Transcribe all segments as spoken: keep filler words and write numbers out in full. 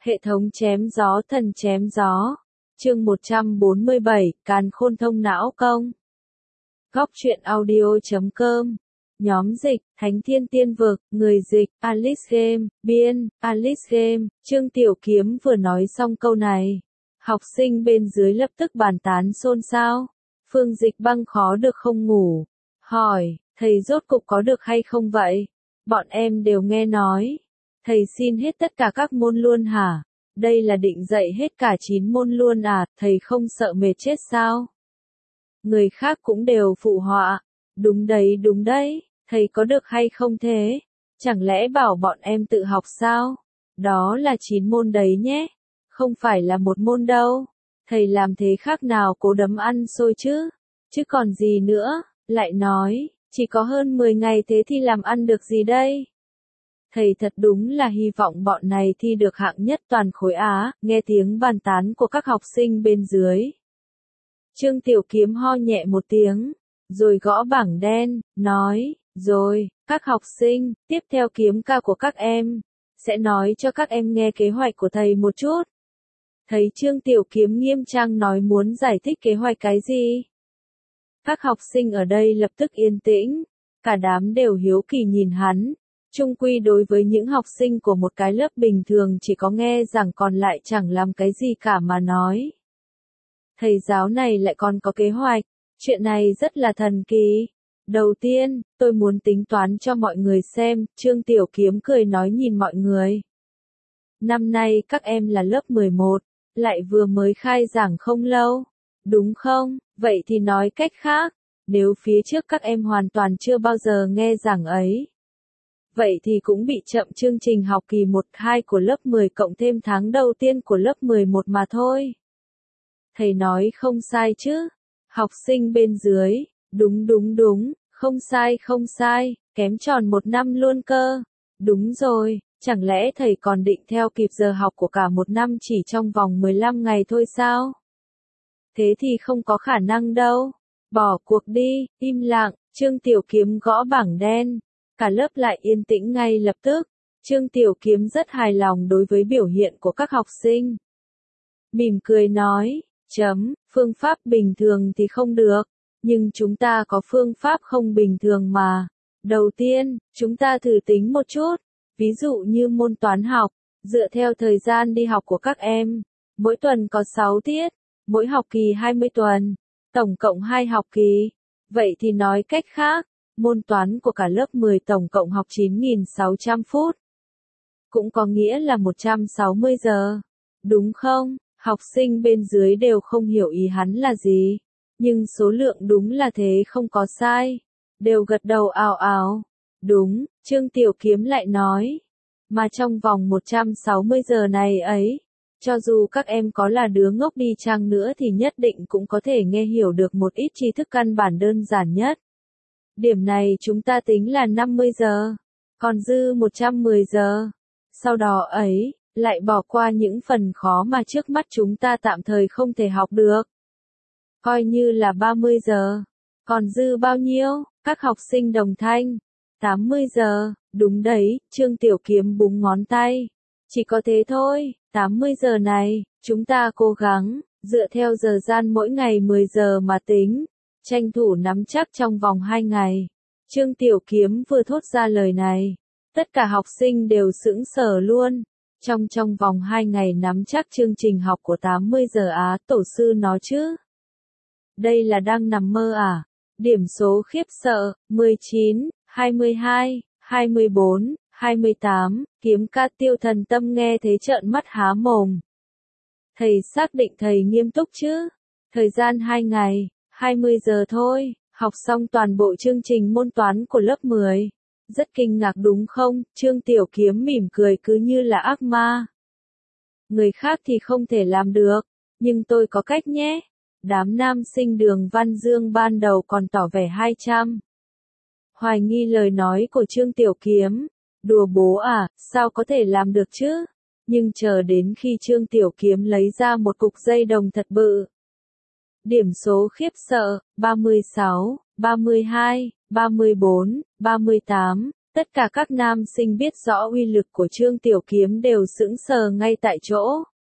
Hệ thống chém gió thần chém gió. Chương một trăm bốn mươi bảy, Càn Khôn thông não công. Góc truyện audio chấm com. Nhóm dịch, Thánh Thiên Tiên Vực, người dịch, Alice Game, biên, Alice Game. Trương Tiểu Kiếm vừa nói xong câu này. Học sinh bên dưới lập tức bàn tán xôn xao. Phương Dịch Băng khó được không ngủ. Hỏi, thầy rốt cục có được hay không vậy? Bọn em đều nghe nói. Thầy xin hết tất cả các môn luôn hả? Đây là định dạy hết cả chín môn luôn à, thầy không sợ mệt chết sao? Người khác cũng đều phụ họa. Đúng đấy đúng đấy, thầy có được hay không thế? Chẳng lẽ bảo bọn em tự học sao? Đó là chín môn đấy nhé. Không phải là một môn đâu. Thầy làm thế khác nào cố đấm ăn xôi chứ? Chứ còn gì nữa, lại nói, chỉ có hơn mười ngày thế thì làm ăn được gì đây? Thầy thật đúng là hy vọng bọn này thi được hạng nhất toàn khối Á, nghe tiếng bàn tán của các học sinh bên dưới. Trương Tiểu Kiếm ho nhẹ một tiếng, rồi gõ bảng đen, nói, rồi, các học sinh, tiếp theo kiếm ca của các em, sẽ nói cho các em nghe kế hoạch của thầy một chút. Thấy Trương Tiểu Kiếm nghiêm trang nói muốn giải thích kế hoạch cái gì? Các học sinh ở đây lập tức yên tĩnh, cả đám đều hiếu kỳ nhìn hắn. Chung quy đối với những học sinh của một cái lớp bình thường chỉ có nghe rằng còn lại chẳng làm cái gì cả mà nói. Thầy giáo này lại còn có kế hoạch, chuyện này rất là thần kỳ. Đầu tiên, tôi muốn tính toán cho mọi người xem, Trương Tiểu Kiếm cười nói nhìn mọi người. Năm nay các em là lớp mười một, lại vừa mới khai giảng không lâu, đúng không? Vậy thì nói cách khác, nếu phía trước các em hoàn toàn chưa bao giờ nghe giảng ấy, vậy thì cũng bị chậm chương trình học kỳ một hai của lớp mười cộng thêm tháng đầu tiên của lớp mười một mà thôi. Thầy nói không sai chứ? Học sinh bên dưới, đúng đúng đúng, không sai không sai, kém tròn một năm luôn cơ. Đúng rồi, chẳng lẽ thầy còn định theo kịp giờ học của cả một năm chỉ trong vòng mười lăm ngày thôi sao? Thế thì không có khả năng đâu. Bỏ cuộc đi, im lặng, Trương Tiểu Kiếm gõ bảng đen. Cả lớp lại yên tĩnh ngay lập tức. Trương Tiểu Kiếm rất hài lòng đối với biểu hiện của các học sinh. Mỉm cười nói, chấm, phương pháp bình thường thì không được, nhưng chúng ta có phương pháp không bình thường mà. Đầu tiên, chúng ta thử tính một chút, ví dụ như môn toán học, dựa theo thời gian đi học của các em, mỗi tuần có sáu tiết, mỗi học kỳ hai mươi tuần, tổng cộng hai học kỳ. Vậy thì nói cách khác, môn toán của cả lớp mười tổng cộng học chín nghìn sáu trăm phút. Cũng có nghĩa là một trăm sáu mươi giờ. Đúng không? Học sinh bên dưới đều không hiểu ý hắn là gì. Nhưng số lượng đúng là thế không có sai. Đều gật đầu ào ào. Đúng, Trương Tiểu Kiếm lại nói. Mà trong vòng một trăm sáu mươi giờ này ấy, cho dù các em có là đứa ngốc đi chăng nữa thì nhất định cũng có thể nghe hiểu được một ít tri thức căn bản đơn giản nhất. Điểm này chúng ta tính là năm mươi giờ, còn dư một trăm mười giờ. Sau đó ấy, lại bỏ qua những phần khó mà trước mắt chúng ta tạm thời không thể học được. Coi như là ba mươi giờ. Còn dư bao nhiêu? Các học sinh đồng thanh. tám mươi giờ, đúng đấy, Trương Tiểu Kiếm búng ngón tay. Chỉ có thế thôi, tám mươi giờ này, chúng ta cố gắng, dựa theo giờ gian mỗi ngày mười giờ mà tính. Tranh thủ nắm chắc trong vòng hai ngày. Trương Tiểu Kiếm vừa thốt ra lời này. Tất cả học sinh đều sững sờ luôn. Trong trong vòng hai ngày nắm chắc chương trình học của tám mươi giờ Á tổ sư nó chứ. Đây là đang nằm mơ à? Điểm số khiếp sợ, mười chín, hai mươi hai, hai mươi bốn, hai mươi tám, Kiếm ca Tiêu Thần Tâm nghe thế trợn mắt há mồm. Thầy xác định thầy nghiêm túc chứ? Thời gian hai ngày. hai mươi giờ thôi, học xong toàn bộ chương trình môn toán của lớp mười. Rất kinh ngạc đúng không? Trương Tiểu Kiếm mỉm cười cứ như là ác ma. Người khác thì không thể làm được, nhưng tôi có cách nhé. Đám nam sinh Đường Văn Dương ban đầu còn tỏ vẻ hai trăm. Hoài nghi lời nói của Trương Tiểu Kiếm. Đùa bố à, sao có thể làm được chứ? Nhưng chờ đến khi Trương Tiểu Kiếm lấy ra một cục dây đồng thật bự. Điểm số khiếp sợ, ba mươi sáu, ba mươi hai, ba mươi bốn, ba mươi tám, Tất cả các nam sinh biết rõ uy lực của Trương Tiểu Kiếm đều sững sờ ngay tại chỗ.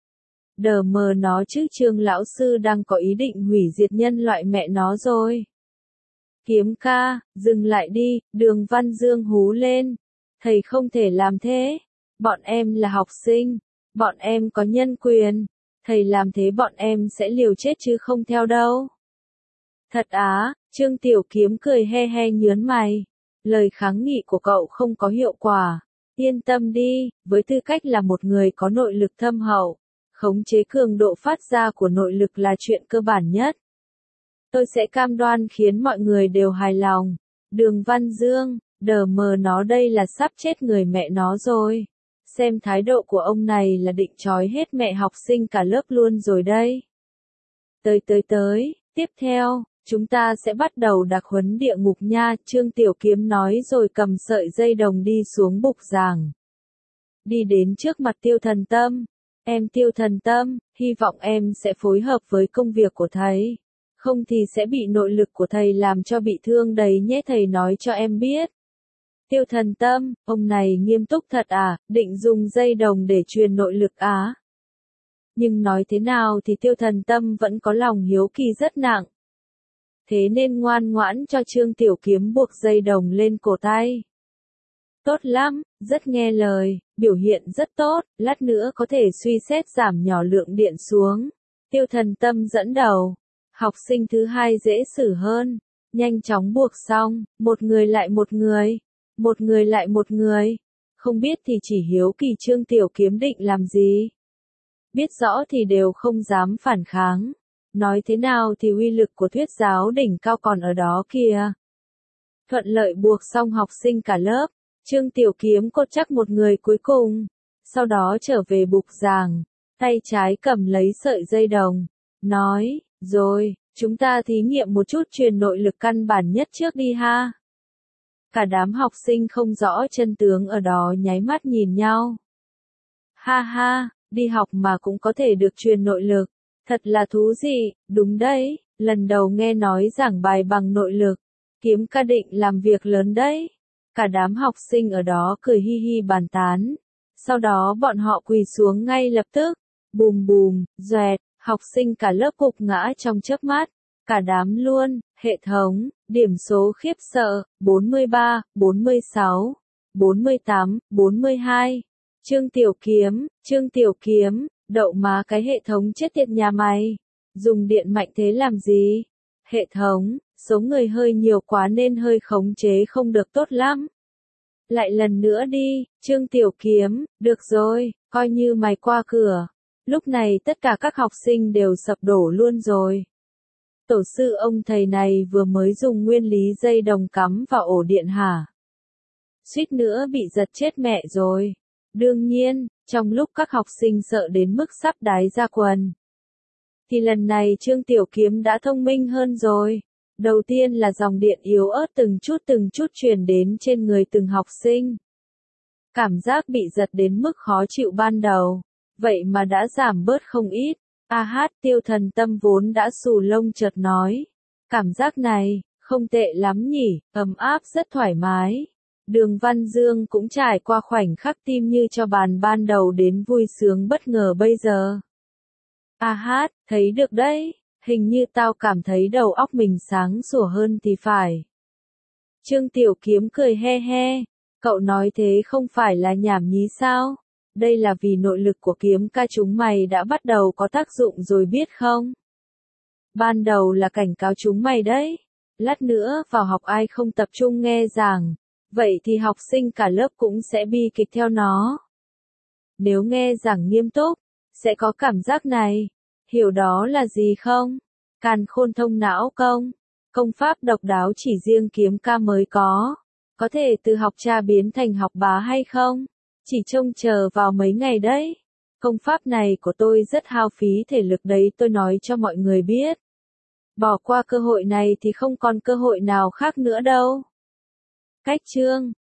Đờ mờ nó chứ Trương lão sư đang có ý định hủy diệt nhân loại mẹ nó rồi. Kiếm ca, dừng lại đi, Đường Văn Dương hú lên. Thầy không thể làm thế. Bọn em là học sinh. Bọn em có nhân quyền. Thầy làm thế bọn em sẽ liều chết chứ không theo đâu. Thật á, Trương Tiểu Kiếm cười he he nhớn mày. Lời kháng nghị của cậu không có hiệu quả. Yên tâm đi, với tư cách là một người có nội lực thâm hậu, khống chế cường độ phát ra của nội lực là chuyện cơ bản nhất. Tôi sẽ cam đoan khiến mọi người đều hài lòng. Đường Văn Dương, đờ mờ nó đây là sắp chết người mẹ nó rồi. Xem thái độ của ông này là định trói hết mẹ học sinh cả lớp luôn rồi đây. Tới tới tới, tiếp theo, chúng ta sẽ bắt đầu đặc huấn địa ngục nha, Trương Tiểu Kiếm nói rồi cầm sợi dây đồng đi xuống bục giảng. Đi đến trước mặt Tiêu Thần Tâm. Em Tiêu Thần Tâm, hy vọng em sẽ phối hợp với công việc của thầy. Không thì sẽ bị nội lực của thầy làm cho bị thương đấy nhé, thầy nói cho em biết. Tiêu Thần Tâm, ông này nghiêm túc thật à, định dùng dây đồng để truyền nội lực á. Nhưng nói thế nào thì Tiêu Thần Tâm vẫn có lòng hiếu kỳ rất nặng. Thế nên ngoan ngoãn cho Trương Tiểu Kiếm buộc dây đồng lên cổ tay. Tốt lắm, rất nghe lời, biểu hiện rất tốt, lát nữa có thể suy xét giảm nhỏ lượng điện xuống. Tiêu Thần Tâm dẫn đầu. Học sinh thứ hai dễ xử hơn. Nhanh chóng buộc xong, một người lại một người. Một người lại một người. Không biết thì chỉ hiếu kỳ Trương Tiểu Kiếm định làm gì. Biết rõ thì đều không dám phản kháng. Nói thế nào thì uy lực của thuyết giáo đỉnh cao còn ở đó kìa. Thuận lợi buộc xong học sinh cả lớp. Trương Tiểu Kiếm cột chắc một người cuối cùng. Sau đó trở về bục giảng. Tay trái cầm lấy sợi dây đồng. Nói, rồi, chúng ta thí nghiệm một chút truyền nội lực căn bản nhất trước đi ha. Cả đám học sinh không rõ chân tướng ở đó nháy mắt nhìn nhau. Ha ha, đi học mà cũng có thể được truyền nội lực. Thật là thú vị, đúng đấy, lần đầu nghe nói giảng bài bằng nội lực. Kiếm ca định làm việc lớn đấy. Cả đám học sinh ở đó cười hi hi bàn tán. Sau đó bọn họ quỳ xuống ngay lập tức. Bùm bùm, doẹt, học sinh cả lớp gục ngã trong chớp mắt. Cả đám luôn, hệ thống, điểm số khiếp sợ, bốn mươi ba, bốn mươi sáu, bốn mươi tám, bốn mươi hai. Trương Tiểu Kiếm, Trương Tiểu Kiếm, đậu má cái hệ thống chết tiệt nhà mày. Dùng điện mạnh thế làm gì? Hệ thống, số người hơi nhiều quá nên hơi khống chế không được tốt lắm. Lại lần nữa đi, Trương Tiểu Kiếm, được rồi, coi như mày qua cửa. Lúc này tất cả các học sinh đều sập đổ luôn rồi. Tổ sư ông thầy này vừa mới dùng nguyên lý dây đồng cắm vào ổ điện hả? Suýt nữa bị giật chết mẹ rồi. Đương nhiên, trong lúc các học sinh sợ đến mức sắp đái ra quần. Thì lần này Trương Tiểu Kiếm đã thông minh hơn rồi. Đầu tiên là dòng điện yếu ớt từng chút từng chút truyền đến trên người từng học sinh. Cảm giác bị giật đến mức khó chịu ban đầu. Vậy mà đã giảm bớt không ít. A hát Tiêu Thần Tâm vốn đã xù lông chợt nói. Cảm giác này, không tệ lắm nhỉ, ấm áp rất thoải mái. Đường Văn Dương cũng trải qua khoảnh khắc tim như cho bàn ban đầu đến vui sướng bất ngờ bây giờ. A hát, thấy được đấy, hình như tao cảm thấy đầu óc mình sáng sủa hơn thì phải. Trương Tiểu Kiếm cười he he, cậu nói thế không phải là nhảm nhí sao? Đây là vì nội lực của kiếm ca chúng mày đã bắt đầu có tác dụng rồi biết không? Ban đầu là cảnh cáo chúng mày đấy. Lát nữa vào học ai không tập trung nghe giảng, vậy thì học sinh cả lớp cũng sẽ bi kịch theo nó. Nếu nghe giảng nghiêm túc, sẽ có cảm giác này. Hiểu đó là gì không? Càn khôn thông não công. Công pháp độc đáo chỉ riêng kiếm ca mới có. Có thể từ học cha biến thành học bá hay không? Chỉ trông chờ vào mấy ngày đấy. Công pháp này của tôi rất hao phí thể lực đấy, tôi nói cho mọi người biết. Bỏ qua cơ hội này thì không còn cơ hội nào khác nữa đâu. Cách chương